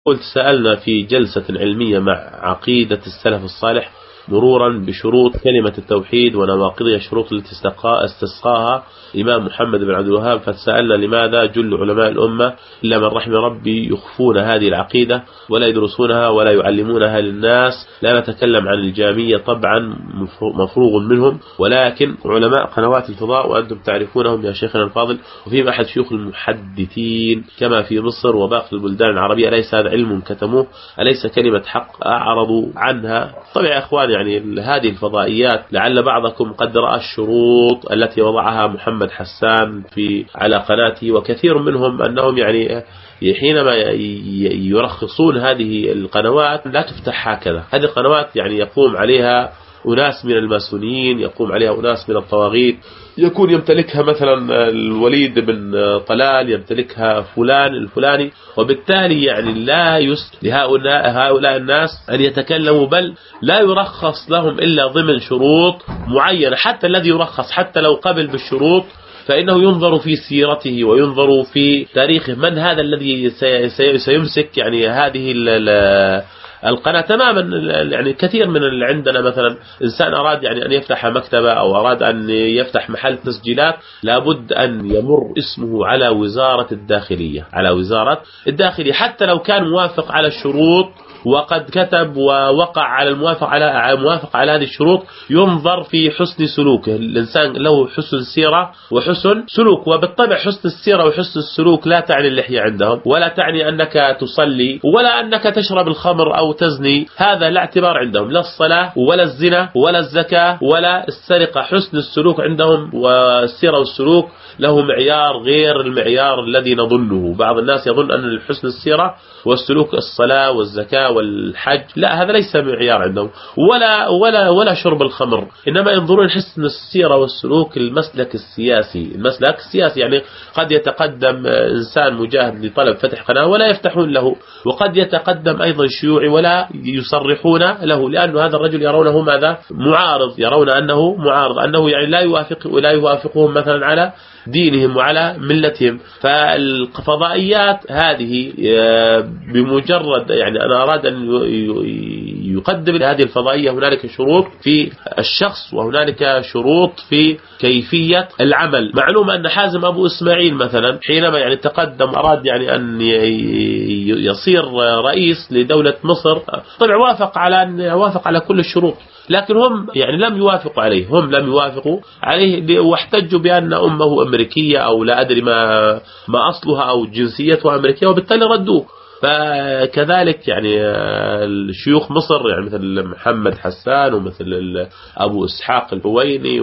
قلت سألنا في جلسة علمية مع عقيدة السلف الصالح مرورا بشروط كلمة التوحيد ونواقضها، الشروط التي استسقاها الإمام محمد بن عبد الوهاب، فسألنا لماذا جل علماء الأمة إلا من رحم ربي يخفون هذه العقيدة ولا يدرسونها ولا يعلمونها للناس. لا نتكلم عن الجامية طبعا مفروغ منهم، ولكن علماء قنوات الفضاء وأنتم تعرفونهم يا شيخنا الفاضل، وفيهم أحد شيوخ المحدثين كما في مصر وباقي البلدان العربية. أليس هذا علم كتموه؟ أليس كلمة حق أعرضوا عنها؟ طبعا يا أخوان، يعني هذه الفضائيات لعل بعضكم قد رأى الشروط التي وضعها محمد حسان على قناته، وكثير منهم أنهم يعني حينما يرخصون هذه القنوات لا تفتح هكذا. هذه القنوات يعني يقوم عليها أناس من الماسونيين، يقوم عليها أناس من الطواغيت، يكون يمتلكها مثلا الوليد بن طلال، يمتلكها فلان الفلاني، وبالتالي يعني لا يسمح لهؤلاء الناس أن يتكلموا، بل لا يرخص لهم إلا ضمن شروط معينة. حتى الذي يرخص حتى لو قبل بالشروط فإنه ينظر في سيرته وينظر في تاريخه، من هذا الذي سيمسك يعني هذه القناة تماما. يعني كثير من اللي عندنا مثلا إنسان أراد يعني أن يفتح مكتبة أو أراد أن يفتح محل تسجيلات، لابد أن يمر اسمه على وزارة الداخلية، حتى لو كان موافق على الشروط وقد كتب ووقع على الموافق على هذه الشروط، ينظر في حسن سلوكه. الإنسان له حسن سيرة وحسن سلوك، وبالطبع حسن السيرة وحسن السلوك لا تعني اللحية عندهم، ولا تعني أنك تصلي، ولا أنك تشرب الخمر أو تزني. هذا لا اعتبار عندهم، لا الصلاة ولا الزنا ولا الزكاة ولا السرقة. حسن السلوك عندهم والسيرة والسلوك له معيار غير المعيار الذي نظنه. بعض الناس يظن أن حسن السيرة والسلوك الصلاة والزكاة والحج، لا، هذا ليس معيار عندهم، ولا شرب الخمر. إنما ينظرون حسن السيرة والسلوك المسلك السياسي. يعني قد يتقدم إنسان مجاهد لطلب فتح قناة ولا يفتحون له، وقد يتقدم أيضا شيوعي ولا يصرحون له، لأن هذا الرجل يرونه ماذا؟ معارض، يرون أنه معارض، أنه يعني لا يوافقهم مثلا على دينهم وعلى ملتهم. فالفضائيات هذه بمجرد يعني أنا أراد أن يقدم هذه الفضائية، هنالك شروط في الشخص وهنالك شروط في كيفية العمل. معلوم أن حازم أبو إسماعيل مثلا حينما يعني تقدم أراد يعني أن يصير رئيس لدولة مصر، طبعا وافق على كل الشروط، لكن هم يعني لم يوافقوا عليه، واحتجوا بأن أمه أمريكية أو لا أدري ما أصلها أو جنسيتها أمريكية، وبالتالي ردوه. فكذلك يعني الشيوخ مصر يعني مثل محمد حسان ومثل أبو إسحاق الحويني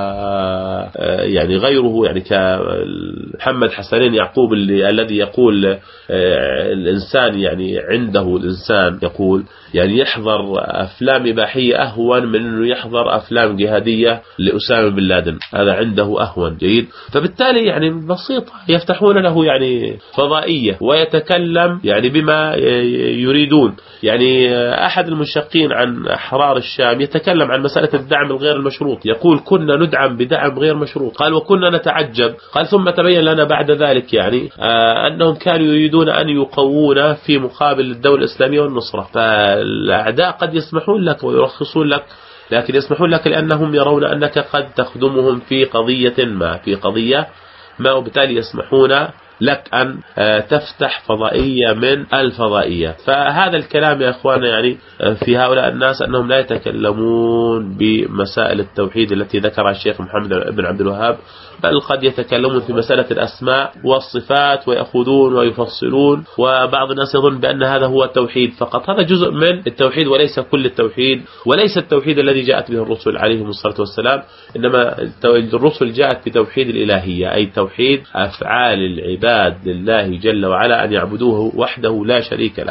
ويعني غيره، يعني كمحمد حسنين يعقوب الذي يقول الإنسان يعني عنده الإنسان يقول يعني يحضر أفلام إباحية أهون من أنه يحضر أفلام جهادية لأسامة بن لادن، هذا عنده أهون. جيد. فبالتالي يعني بسيطة يفتحون له يعني فضائية ويتكلم يعني بما يريدون. يعني أحد المشقين عن أحرار الشام يتكلم عن مسألة الدعم الغير المشروط، يقول كنا ندعم بدعم غير مشروط، قال وكنا نتعجب، قال ثم تبين لنا بعد ذلك يعني أنهم كانوا يريدون أن يقوون في مقابل الدولة الإسلامية والنصرة. فالأعداء قد يسمحون لك ويرخصون لك، لكن يسمحون لك لأنهم يرون أنك قد تخدمهم في قضية ما، وبالتالي يسمحون لك أن تفتح فضائية من الفضائيات. فهذا الكلام يا أخوانا يعني في هؤلاء الناس أنهم لا يتكلمون بمسائل التوحيد التي ذكرها الشيخ محمد بن عبد الوهاب، بل قد يتكلمون في مسألة الأسماء والصفات ويأخذون ويفصلون، وبعض الناس يظن بأن هذا هو التوحيد فقط. هذا جزء من التوحيد وليس كل التوحيد، وليس التوحيد الذي جاءت به الرسل عليهم الصلاة والسلام، إنما الرسل جاءت بتوحيد الإلهية، أي توحيد أفعال العباد لله جل وعلا، أن يعبدوه وحده لا شريك له.